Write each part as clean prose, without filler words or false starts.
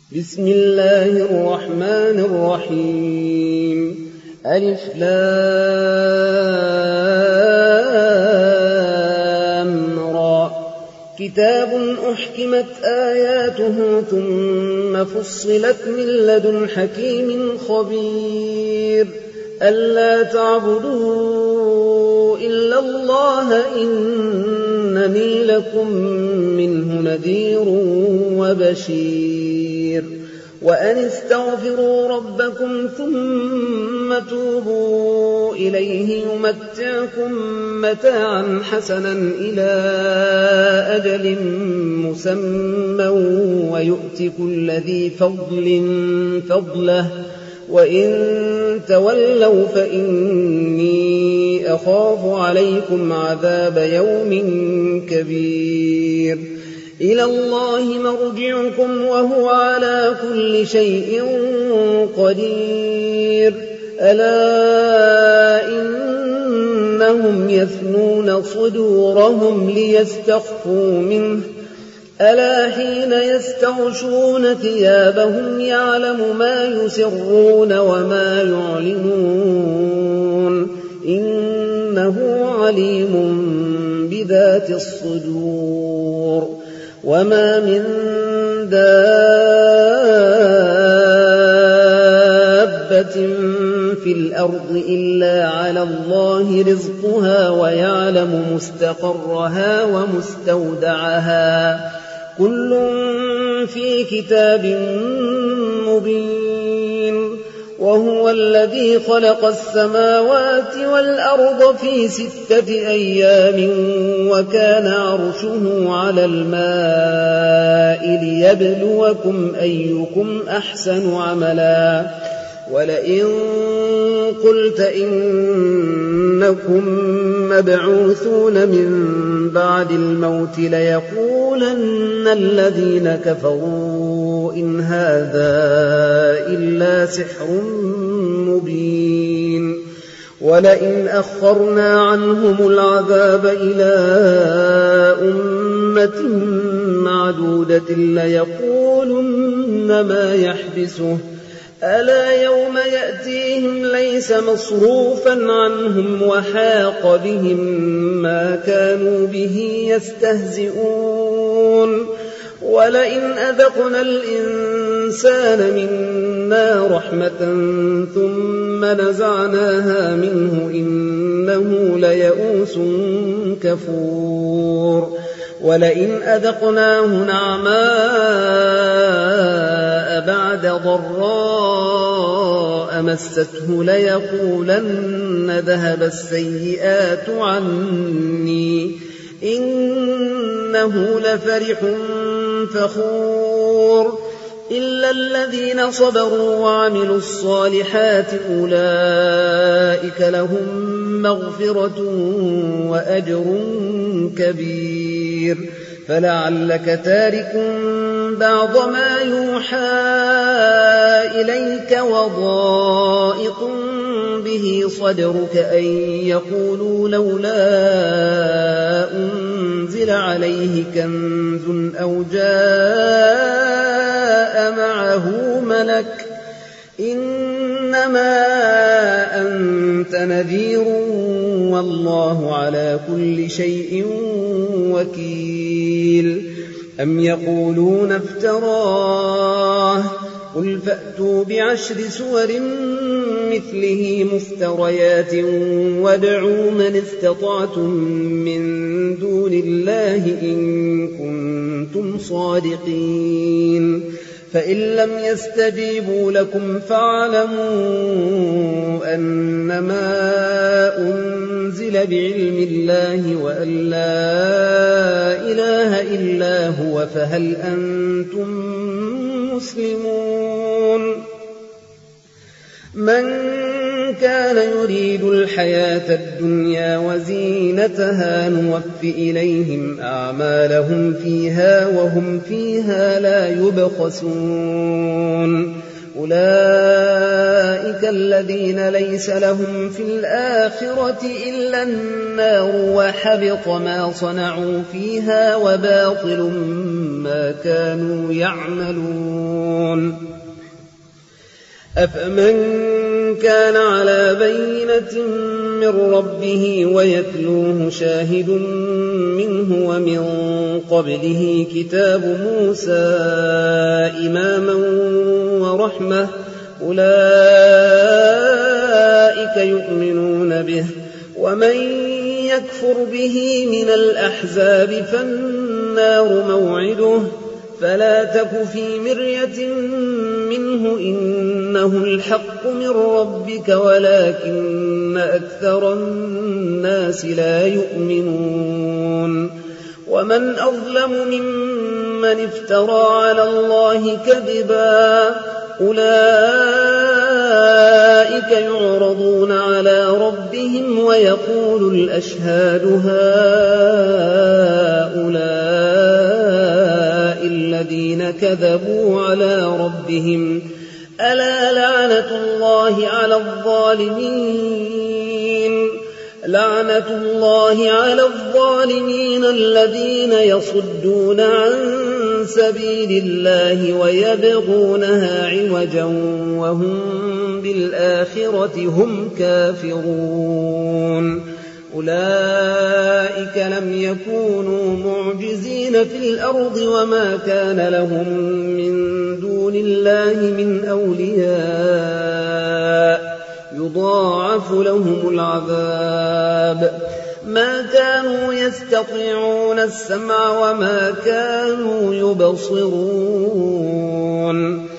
بسم الله الرحمن الرحيم ألف لام را كتاب أحكمت آياته ثم فصلت من لدن حكيم خبير ألا تعبدوا إلا الله إنني لكم منه نذير وبشير وأن استغفروا ربكم ثم توبوا إليه يمتعكم متاعا حسنا إلى أجل مسمى ويؤت كل ذي فضل فضله وإن تولوا فإني أخاف عليكم عذاب يوم كبير إلى الله مرجعكم وهو على كل شيء قدير ألا إنهم يثنون صدورهم ليستخفوا منه ألا حين يستغشون ثيابهم يعلم ما يسرون وما يعلنون إنه عليم بذات الصدور وما من دابة في الأرض إلا على الله رزقها ويعلم مستقرها ومستودعها كل في كتاب مبين وهو الذي خلق السماوات والأرض في 6 أيام وكان عرشه على الماء ليبلوكم أيكم أحسن عملا ولئن قلت إنكم مبعوثون من بعد الموت ليقولن الذين كفروا إن هذا إلا سحر مبين ولئن أخرنا عنهم العذاب إلى أمة معدودة ليقولن ما يحبسه ألا يوم يأتيهم ليس مصروفا عنهم وحاق بهم ما كانوا به يستهزئون ولئن أذقنا الإنسان منا رحمة ثم نزعناها منه إنه ليئوس كفور ولئن أذقناه نعماء بعد ضراء مسته ليقولن ذهب السيئات عني إنه لفرح فخور إلا الذين صبروا وعملوا الصالحات أولئك لهم مغفرة وأجر كبير فلعلك تارك بعض ما يوحى إليك وضائق به صدرك أن يقولوا لولا أنزل عليه كنز أو جاء معه ملك إنما أنت نذير والله على كل شيء وكيل أم يقولون افتراه قل فأتوا ب10 سور مثله مفتريات وادعوا من استطعتم من دون الله إن كنتم صادقين فإن لم يستجيبوا لكم فاعلموا أنما أنزل بعلم الله وأن لا إله إلا هو فهل أنتم مسلمون من كان يريد الحياة الدنيا وزينتها نوف إليهم أعمالهم فيها وهم فيها لا يبخسون أولئك أولئك الذين ليس لهم في الآخرة إلا النار وحبط ما صنعوا فيها وباطل ما كانوا يعملون أفمن كان على بينة من ربه ويتلوه شاهد منه ومن قبله كتاب موسى إماما ورحمة أولئك يؤمنون به ومن يكفر به من الأحزاب فالنار موعده فلا تك في مرية منه إنه الحق من ربك ولكن أكثر الناس لا يؤمنون ومن أظلم ممن افترى على الله كذبا أولئك يعرضون على ربهم ويقول الأشهاد هؤلاء الذين كذبوا على ربهم ألا لعنة الله على الظالمين الذين يصدون عن سبيل الله ويبغونها عوجا وهم بالآخرة هم كافرون أولئك لم يكونوا معجزين في الأرض وما كان لهم من دون الله من أولياء يضاعف لهم العذاب ما كانوا يستطيعون السمع وما كانوا يبصرون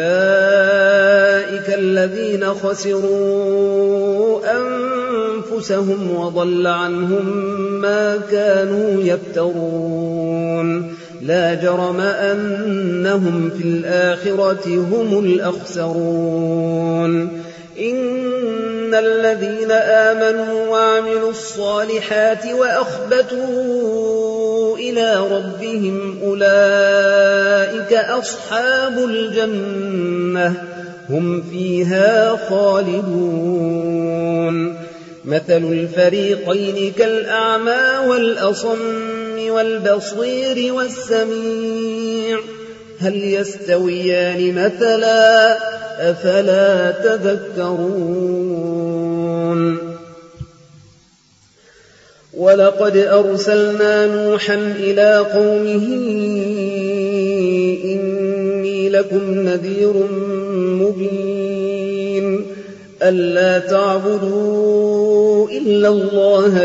أولئك الذين خسروا أنفسهم وضل عنهم ما كانوا يفترون لا جرم أنهم في الآخرة هم الأخسرون إن الذين آمنوا وعملوا الصالحات وأخبتوا إلى ربهم أولئك أصحاب الجنة هم فيها خالدون مثل الفريقين كالأعمى والأصم والبصير والسميع هل يستويان مثلا أفلا تذكرون ولقد أرسلنا نوحا إلى قومه إني لكم نذير مبين ألا تعبدوا إلا الله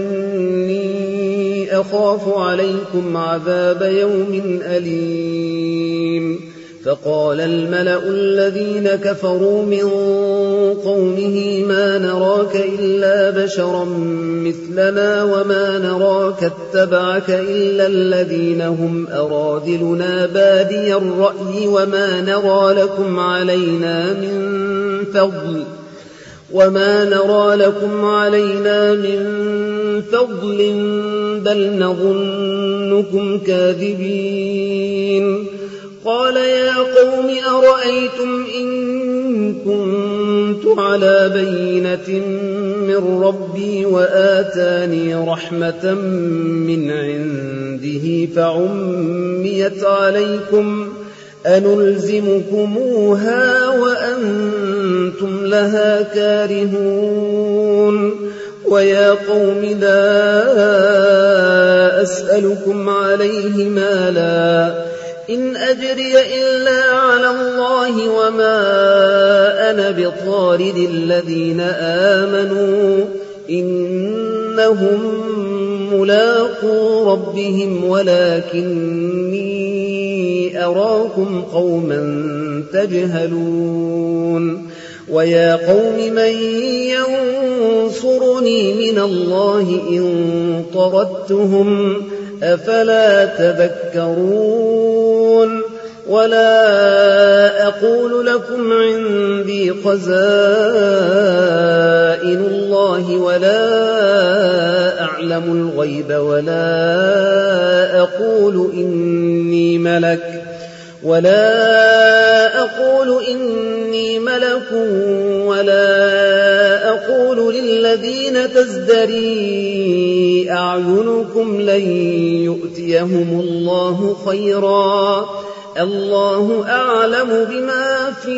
إني أخاف عليكم عذاب يوم أليم فقال الملأ الذين كفروا من قومه ما نراك إلا بشرا مثلنا وما نراك اتبعك إلا الذين هم أراذلنا بادي الرأي وما نرى لكم علينا من فضل بل نظنكم كاذبين قال يا قوم أرأيتم إن كنت على بينة من ربي وآتاني رحمة من عنده فعميت عليكم أنلزمكموها وأنتم لها كارهون ويا قوم لا أسألكم عليه مالا إن أجري إلا على الله وما أنا بطارد الذين آمنوا إنهم ملاقو ربهم ولكني أراكم قوما تجهلون ويا قوم من ينصرني من الله إن طردتهم أفلا تذكرون ولا أقول لكم عندي خزائن الله ولا أعلم الغيب ولا أقول إني ملك ولا أقول إني ملك ولا أقول للذين تزدري أعينكم لن يؤتيهم الله خيرا الله أعلم بما في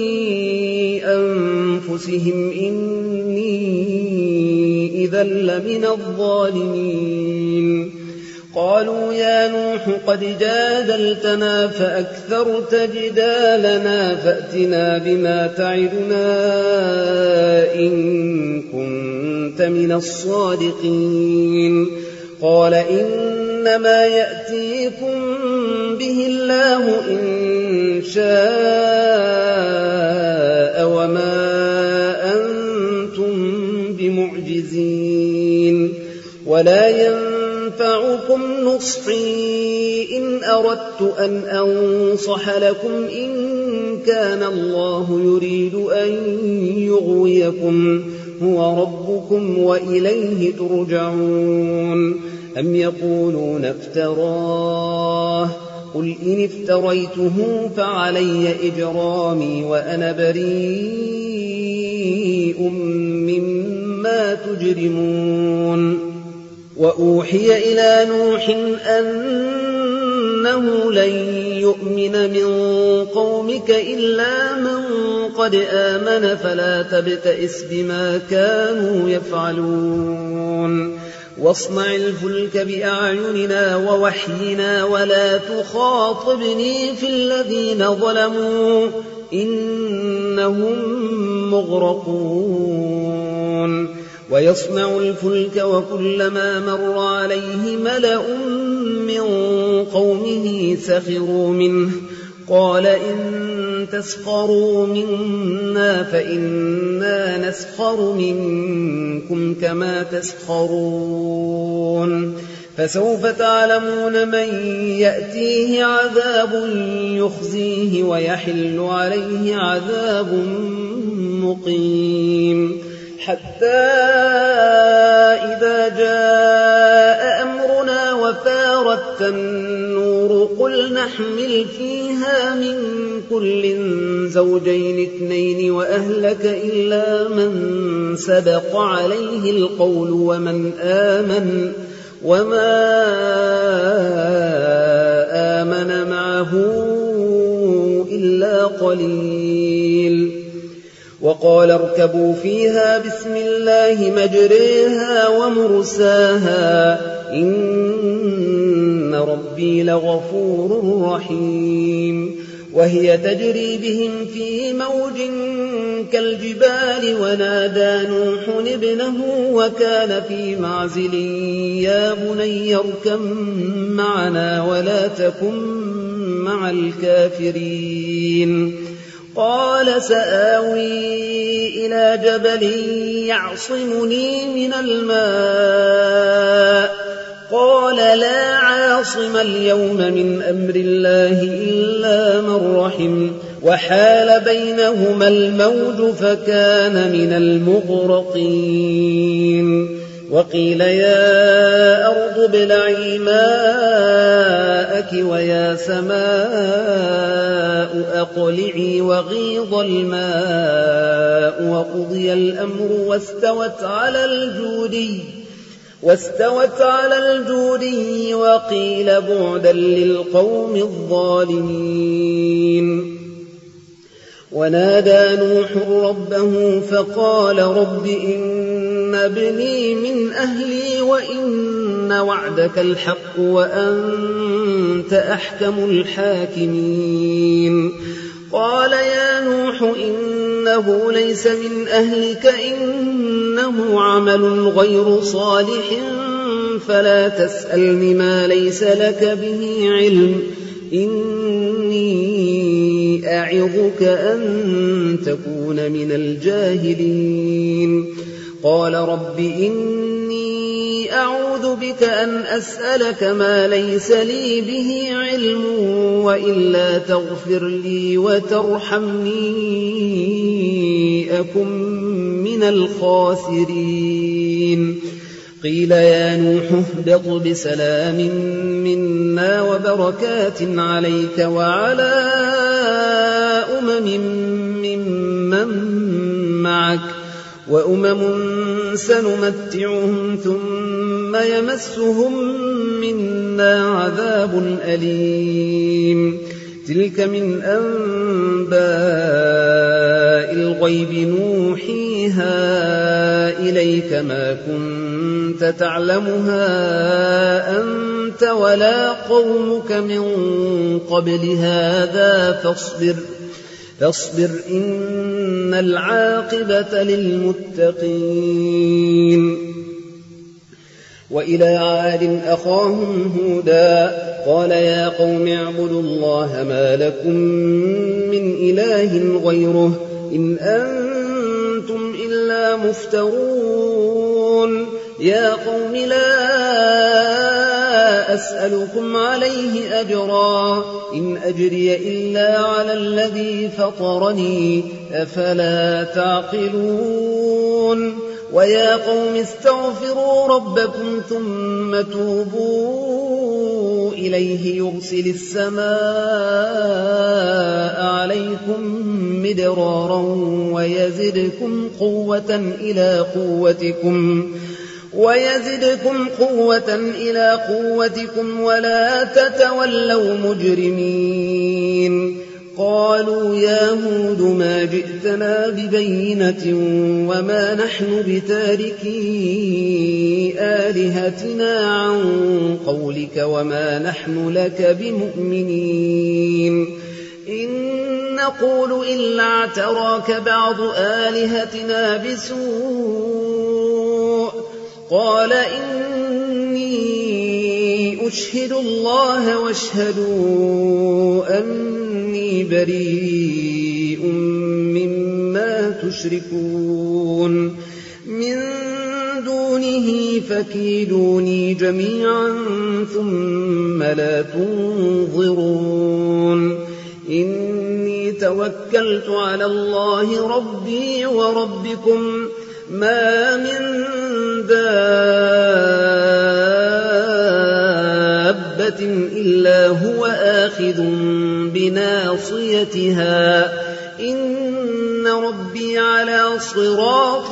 أنفسهم إني إذا لمن الظالمين قالوا يا نوح قد جادلتنا فأكثرت جدالنا فأتنا بما تعدنا إن كنت من الصادقين قال إنما يأتيكم به الله إن شاء وما أنتم بمعجزين ولا ينفعكم نصحي إن أردت أن أنصح لكم إن كان الله يريد أن يغويكم هو ربكم وإليه ترجعون أم يقولون افتراه قل إن افتريته فعلي إجرامي وأنا بريء مما تجرمون وأوحي إلى نوح أنه لن يؤمن من قومك إلا من قد آمن فلا تبتئس بما كانوا يفعلون واصنع الفلك بأعيننا ووحينا ولا تخاطبني في الذين ظلموا إنهم مغرقون ويصنع الفلك وكلما مر عليه ملأ من قومه سخروا منه قال إن تسخروا منا فإنا نسخر منكم كما تسخرون فسوف تعلمون من يأتيه عذاب يخزيه ويحل عليه عذاب مقيم حتى إذا جاء أمرنا وفارت النور قل نحمل فيها من كل زوجين اثنين وأهلك إلا من سبق عليه القول ومن آمن وما آمن معه إلا قليل وقال اركبوا فيها بسم الله مجريها ومرساها إن ربي لغفور رحيم وهي تجري بهم في موج كالجبال ونادى نوح ابنه وكان في معزل يا بني اركب معنا ولا تكن مع الكافرين قال سآوي إلى جبل يعصمني من الماء قال لا عاصم اليوم من أمر الله إلا من رحم وحال بينهما الموج فكان من المغرقين وقيل يا أرض ابلعي ماءك ويا سماء أقلعي وغيض الماء وقضي الأمر واستوت على الجودي وقيل بعدا للقوم الظالمين ونادى نوح ربه فقال رب إن ابني من أهلي وإن وعدك الحق وأنت أحكم الحاكمين قال يا نوح إنه ليس من أهلك إنه عمل غير صالح فلا تسألني ما ليس لك به علم إني أعظك أن تكون من الجاهلين قال رب إني أعوذ بك أن أسألك ما ليس لي به علم وإلا تغفر لي وترحمني أكن من الخاسرين قيل يا نوح اهبط بسلام منا وبركات عليك وعلى أمم ممن معك وأمم سنمتعهم ثم يمسهم منا عذاب أليم تلك من أنباء الغيب نوحيها إليك ما كنت تعلمها أنت ولا قومك من قبل هذا فاصبر إن العاقبة للمتقين وإلى عاد أخاهم هودا قال يا قوم اعبدوا الله ما لكم من إله غيره إن أنتم إلا مفترون يا قوم لا أسألكم عليه أجرا إن أجري إلا على الذي فطرني أفلا تعقلون ويا قوم استغفروا ربكم ثم توبوا إليه يرسل السماء عليكم مدرارا ويزدكم قوة إلى قوتكم ولا تتولوا مجرمين قالوا يا هود ما جئتنا ببينة وما نحن بتاركي آلهتنا عن قولك وما نحن لك بمؤمنين إن نقول إلا اعتراك بعض آلهتنا بسوء قال إني أشهد الله واشهدوا أني بريء مما تشركون من دونه فكيدوني جميعا ثم لا تنظرون إني توكلت على الله ربي وربكم ما من دابة إلا هو آخذ بناصيتها إن ربي على صراط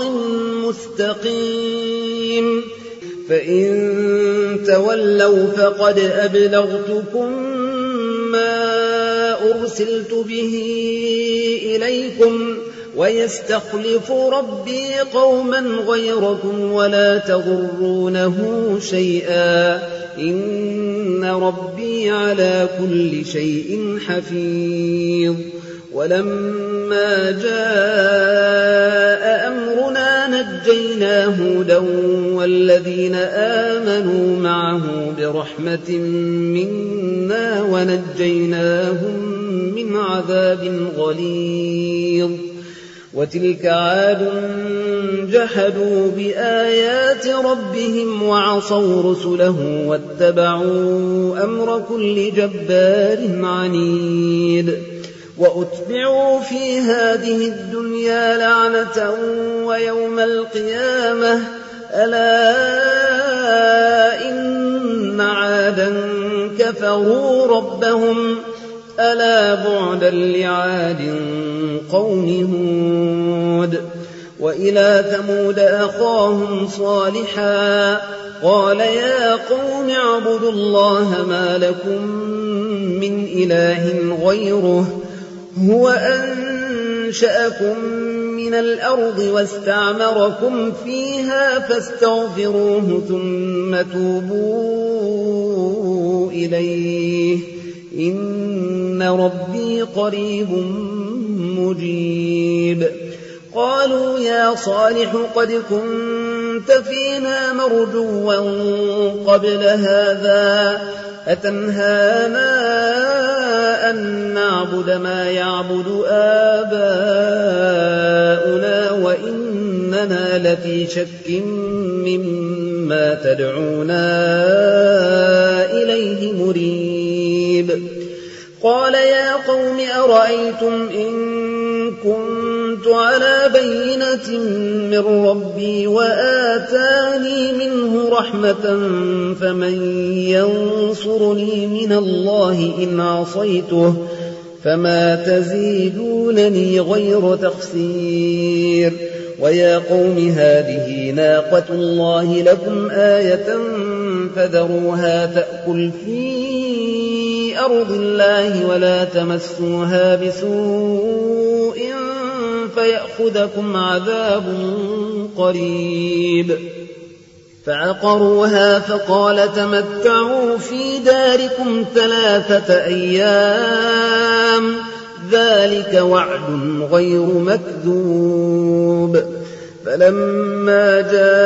مستقيم فإن تولوا فقد أبلغتكم ما أرسلت به إليكم ويستخلف ربي قوما غيركم ولا تضرونه شيئا إن ربي على كل شيء حفيظ ولما جاء أمرنا نجينا هودا والذين آمنوا معه برحمة منا ونجيناهم من عذاب غليظ وتلك عاد جحدوا بآيات ربهم وعصوا رسله واتبعوا أمر كل جبار عنيد وأتبعوا في هذه الدنيا لعنة ويوم القيامة ألا إن عادا كفروا ربهم ألا بعدا لعاد قوم هود وإلى ثمود أخاهم صالحا قال يا قوم اعبدوا الله ما لكم من إله غيره هو أنشأكم من الأرض واستعمركم فيها فاستغفروه ثم توبوا إليه إن ربي قريب مجيب قالوا يا صالح قد كنت فينا مرجوا قبل هذا أتنهانا أن نعبد ما يعبد آباؤنا وإننا لفي شك مما تدعونا إليه مريب قال يا قوم أرأيتم إن كنت على بينة من ربي وآتاني منه رحمة فمن ينصرني من الله إن عصيته فما تزيدونني غير تخسير ويا قوم هذه ناقة الله لكم آية فذروها تأكل في أرض الله ولا تمسوها بسوء فيأخذكم عذاب قريب فعقروها فقال تمتعوا في داركم 3 أيام ذلك وعد غير مكذوب فلما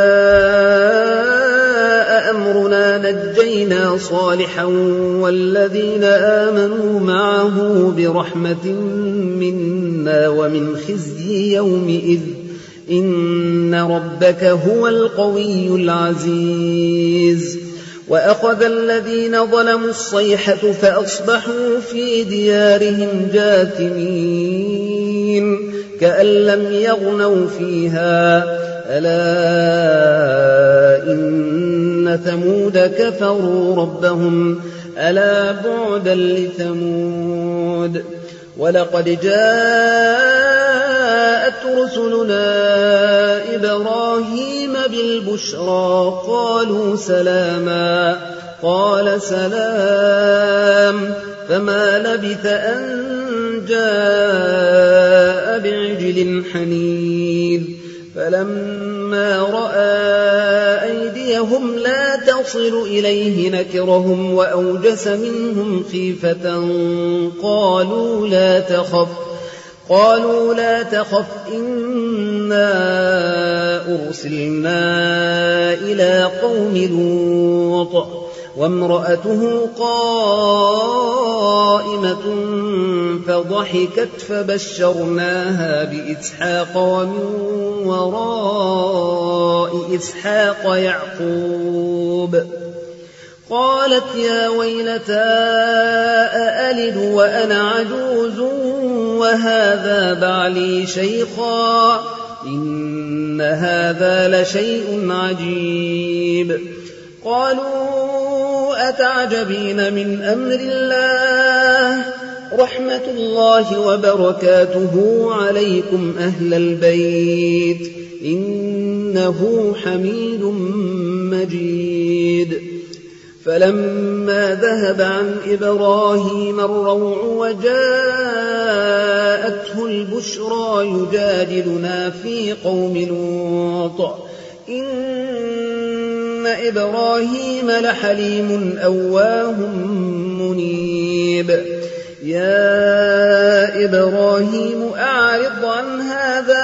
جاء أمرنا نجينا صالحا والذين آمنوا معه برحمة منا ومن خزي يومئذ إن ربك هو القوي العزيز وأخذ الذين ظلموا الصيحة فأصبحوا في ديارهم جاثمين كأن لم يغنوا فيها ألا إن ثمود كفروا ربهم ألا بعدا لثمود ولقد جاءت رسلنا إبراهيم بالبشرى قالوا سلاما قال سلام فما لبث أن جاء بعجل حنيذ فلما رأى أيديهم لا تصل إليه نكرهم وأوجس منهم خيفة قالوا لا تخف إنا أرسلنا إلى قوم لوط وامرأته قائمة فضحكت فبشرناها بإسحاق ومن وراء إسحاق يعقوب قالت يا ويلتى أألد وأنا عجوز وهذا بعلي شيخا إن هذا لشيء عجيب قالوا أتعجبين من أمر الله رحمة الله وبركاته عليكم أهل البيت إنه حميد مجيد فلما ذهب عن إبراهيم الروع وجاءته البشرى يجادلنا في قوم لوط إن إبراهيم لحليم أواه منيب يا إبراهيم أعرض عن هذا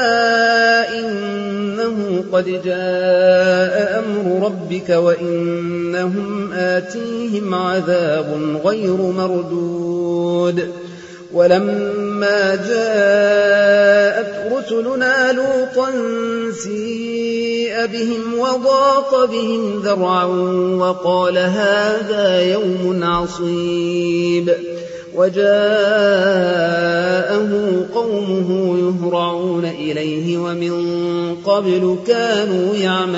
إنه قد جاء أمر ربك وإنهم آتيهم عذاب غير مردود ولما جاءت رسلنا لوطا سيء بهم وضاق بهم ذرعا وقال هذا يوم عصيب وجاءه قومه يهرعون إليه ومن قبل كانوا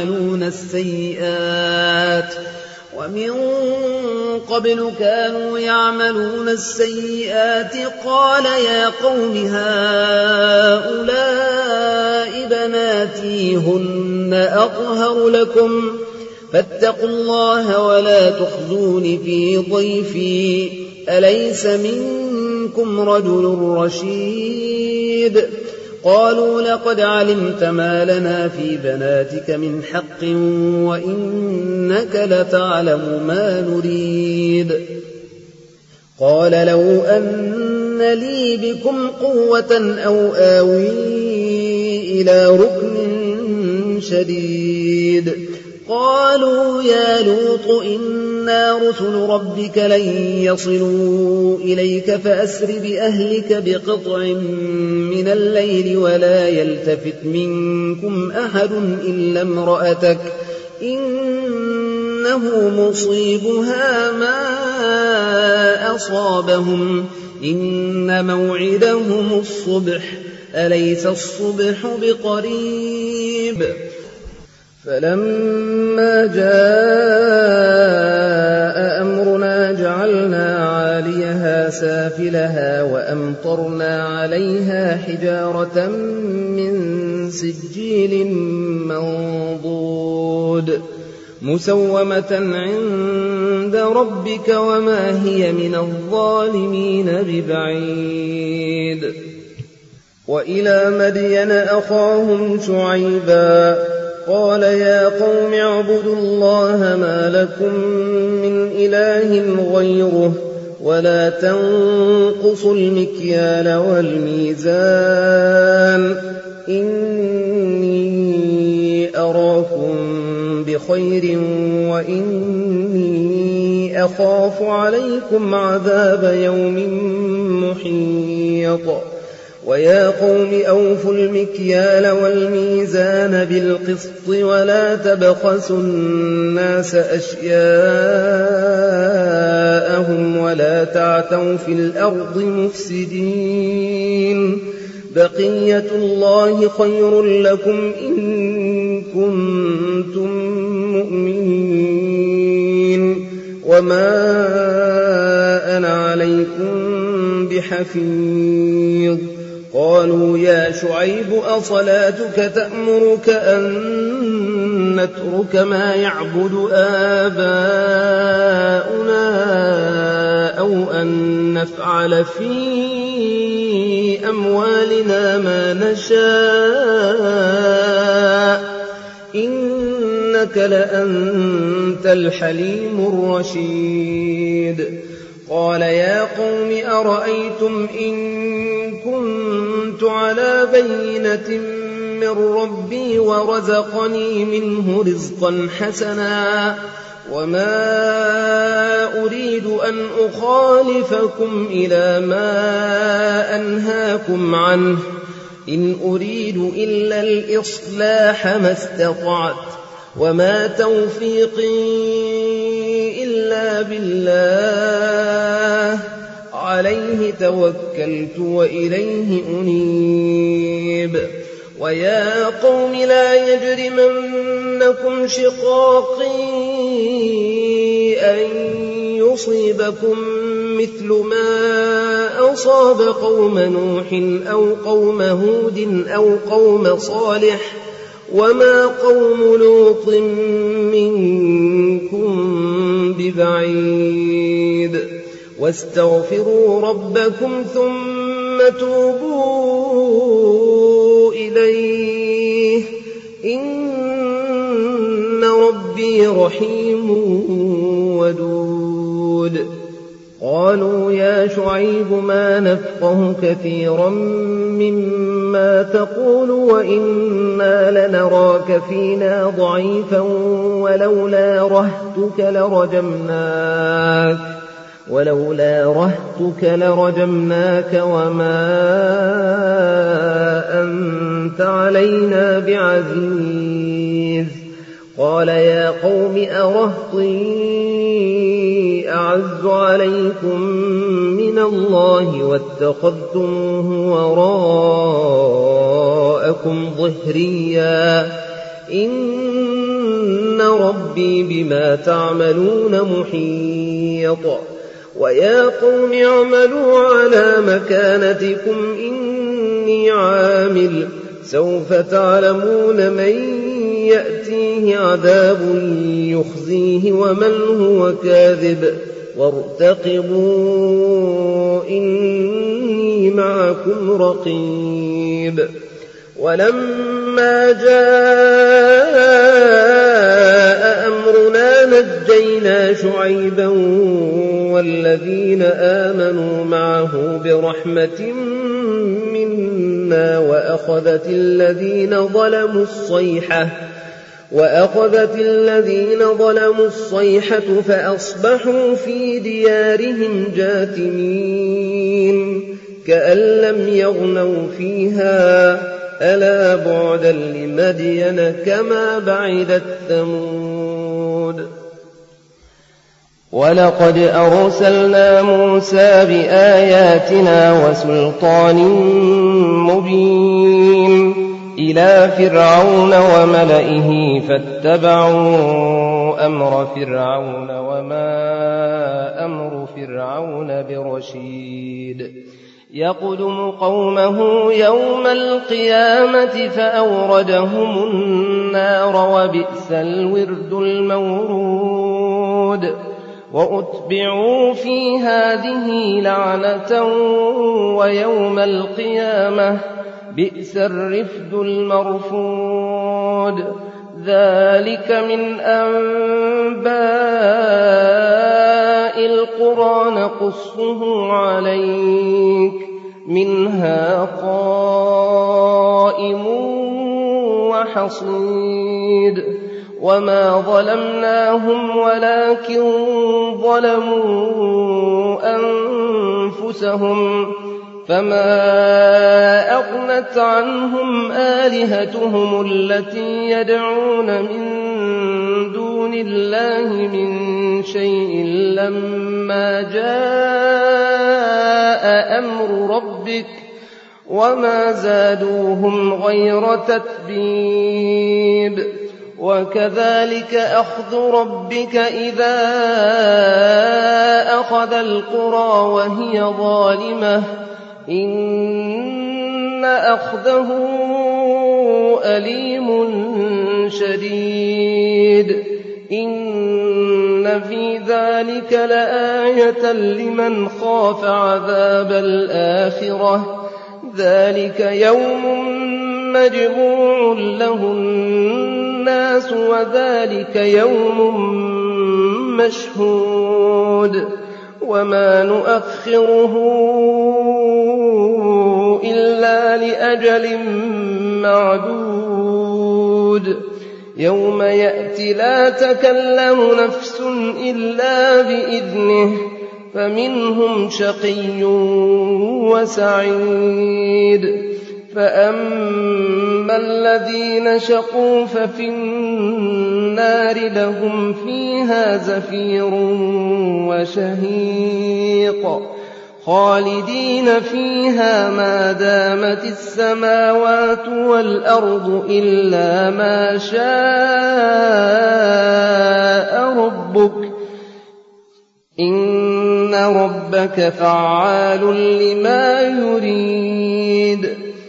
يعملون السيئات قال يا قوم هؤلاء بناتي هن أطهر لكم فاتقوا الله ولا تخزون في ضيفي أليس منكم رجل رشيد قالوا لقد علمت ما لنا في بناتك من حق وإنك لتعلم ما نريد قال لو أن لي بكم قوة أو آوي إلى ركن شديد قالوا يا لوط إنا رسل ربك لن يصلوا إليك فأسر بأهلك بقطع من الليل ولا يلتفت منكم أحد إلا امرأتك إنه مصيبها ما أصابهم إن موعدهم الصبح أليس الصبح بقريب فلما جاء أمرنا جعلنا عاليها سافلها وأمطرنا عليها حجارة من سجيل منضود مسومة عند ربك وما هي من الظالمين ببعيد وإلى مدين أخاهم شعيبا قال يا قوم اعبدوا الله ما لكم من إله غيره ولا تنقصوا المكيال والميزان إني أراكم بخير وإني أخاف عليكم عذاب يوم محيط ويا قوم أوفوا المكيال والميزان بالقسط ولا تبخسوا الناس أشياءهم ولا تعثوا في الأرض مفسدين بقية الله خير لكم إن كنتم مؤمنين وما أنا عليكم بحفيظ قالوا يا شعيب أصلاتك تأمرك أن نترك ما يعبد آباؤنا أو أن نفعل في أموالنا ما نشاء إنك لأنت الحليم الرشيد قال يا قوم أرأيتم إن كنت على بينة من ربي ورزقني منه رزقا حسنا وما أريد أن أخالفكم إلى ما أنهاكم عنه إن أريد إلا الإصلاح ما استطعت وما توفيقي إلا بالله عليه توكلت وإليه أنيب ويا قوم لا يجرمنكم شقاقي أن يصيبكم مثل ما أصاب قوم نوح أو قوم هود أو قوم صالح وما قوم لوط منكم ببعيد واستغفروا ربكم ثم توبوا إليه إن ربي رحيم ودود قالوا يا شعيب ما نفقه كثيرا مما تقول وإنا لنراك فينا ضعيفا ولولا رهتك لرجمناك وما أنت علينا بعزيز قال يا قوم أرهطي أعز عليكم من الله واتخذتموه وراءكم ظهريا إن ربي بما تعملون محيط ويا قوم اعملوا على مكانتكم إني عامل سوف تعلمون من يأتيه عذاب يخزيه ومن هو كاذب وارتقبوا إني معكم رقيب ولما جاء أمرنا نجينا شعيبا والذين آمنوا معه برحمة منا وأخذت الذين ظلموا الصيحة فأصبحوا في ديارهم جاثمين كأن لم يغنوا فيها ألا بعدا لمدين كما بعدت ثمود ولقد أرسلنا موسى بآياتنا وسلطان مبين إلى فرعون وملئه فاتبعوا أمر فرعون وما أمر فرعون برشيد يقدم قومه يوم القيامة فأوردهم النار وبئس الورد المورود وأتبعوا في هذه لعنة ويوم القيامة بئس الرفد المرفود ذلك من أنباء القرى نقصه عليك منها قائم وحصيد وما ظلمناهم ولكن ظلموا أنفسهم فما أغنت عنهم آلهتهم التي يدعون من دون الله من شيء لما جاء أمر ربك وما زادوهم غير تتبيب وكذلك أخذ ربك إذا أخذ القرى وهي ظالمة إن أخذه أليم شديد إن في ذلك لآية لمن خاف عذاب الآخرة ذلك يوم مجموع له الناس وذلك يوم مشهود وما نؤخره إلا لأجل معدود يوم يأتي لا تكلم نفس إلا بإذنه فمنهم شقي وسعيد فأما الذين شقوا ففي النار لهم فيها زفير وشهيق خالدين فيها ما دامت السماوات والأرض إلا ما شاء ربك إن ربك فعال لما يريد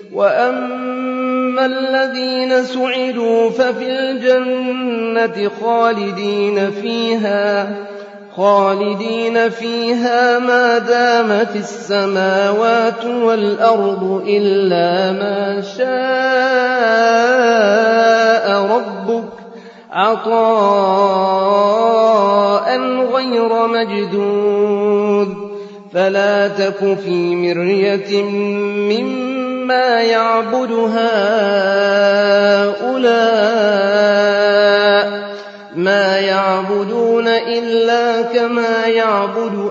وأما الذين سعدوا ففي الجنة خالدين فيها ما دامت السماوات والأرض إلا ما شاء ربك عطاء غير مجدود فلا تك في مرية مما يعبد هؤلاء ما يعبدون إلا كما يعبد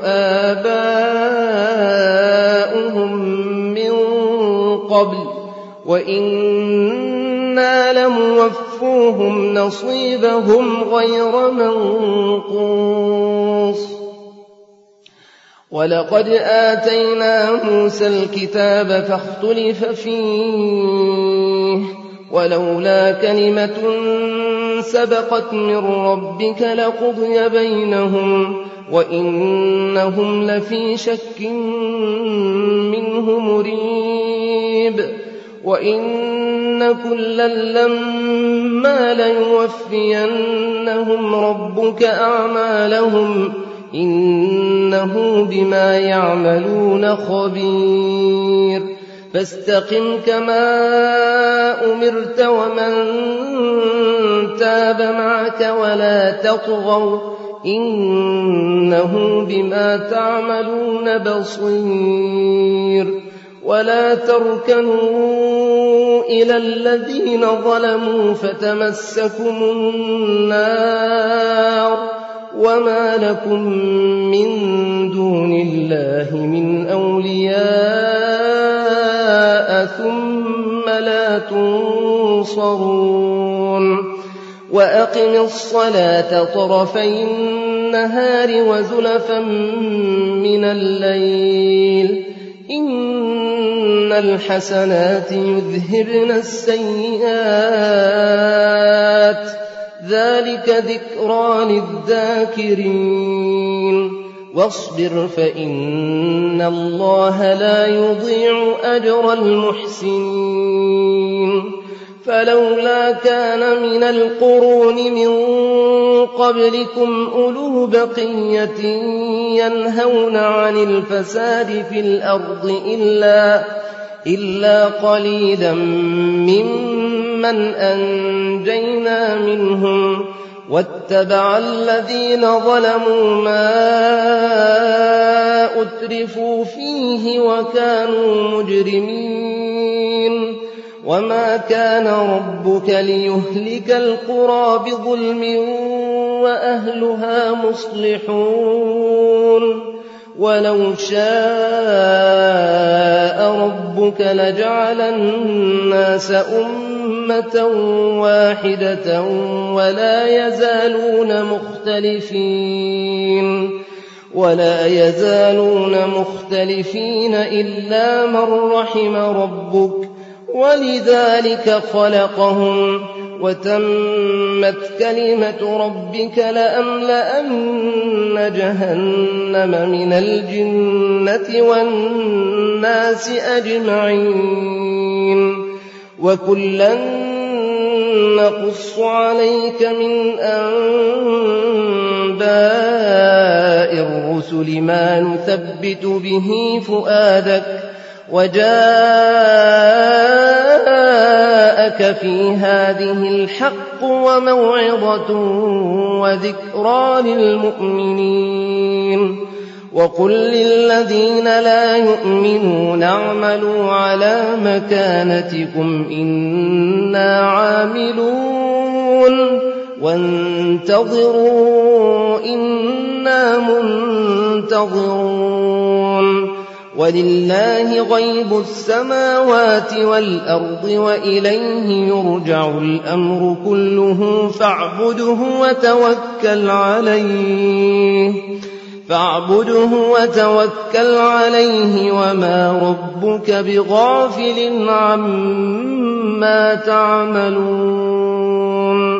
آباؤهم من قبل وإنا لموفوهم نصيبهم غير منقوص ولقد آتينا موسى الكتاب فاختلف فيه ولولا كلمة سبقت من ربك لقضي بينهم وإنهم لفي شك منه مريب وإن كلا لما ليوفينهم ربك أعمالهم إنه بما يعملون خبير فاستقم كما أمرت ومن تاب معك ولا تطغوا إنه بما تعملون بصير ولا تركنوا إلى الذين ظلموا فتمسكم النار وما لكم من دون الله من أولياء ثم لا تنصرون وأقم الصلاة طرفي النهار وزلفا من الليل إن الحسنات يذهبن السيئات ذلك ذكرى للذاكرين واصبر فإن الله لا يضيع أجر المحسنين فلولا كان من القرون من قبلكم أولو بقية ينهون عن الفساد في الأرض إلا قليلا ممن أنجينا منهم واتبع الذين ظلموا ما أترفوا فيه وكانوا مجرمين وما كان ربك ليهلك القرى بظلم وأهلها مصلحون ولو شاء ربك لجعل الناس أمة واحدة ولا يزالون مختلفين إلا من رحم ربك ولذلك خلقهم وتمت كلمة ربك لأملأن جهنم من الجنة والناس أجمعين وكلا نقص عليك من أنباء الرسل ما نثبت به فؤادك وجاءك في هذه الحق وموعظة وذكرى للمؤمنين وقل للذين لا يؤمنون اعملوا على مكانتكم إنا عاملون وانتظروا إنا منتظرون ولله غيب السماوات والأرض وإليه يرجع الأمر كله فاعبده وتوكل عليه وما ربك بغافل عما تعملون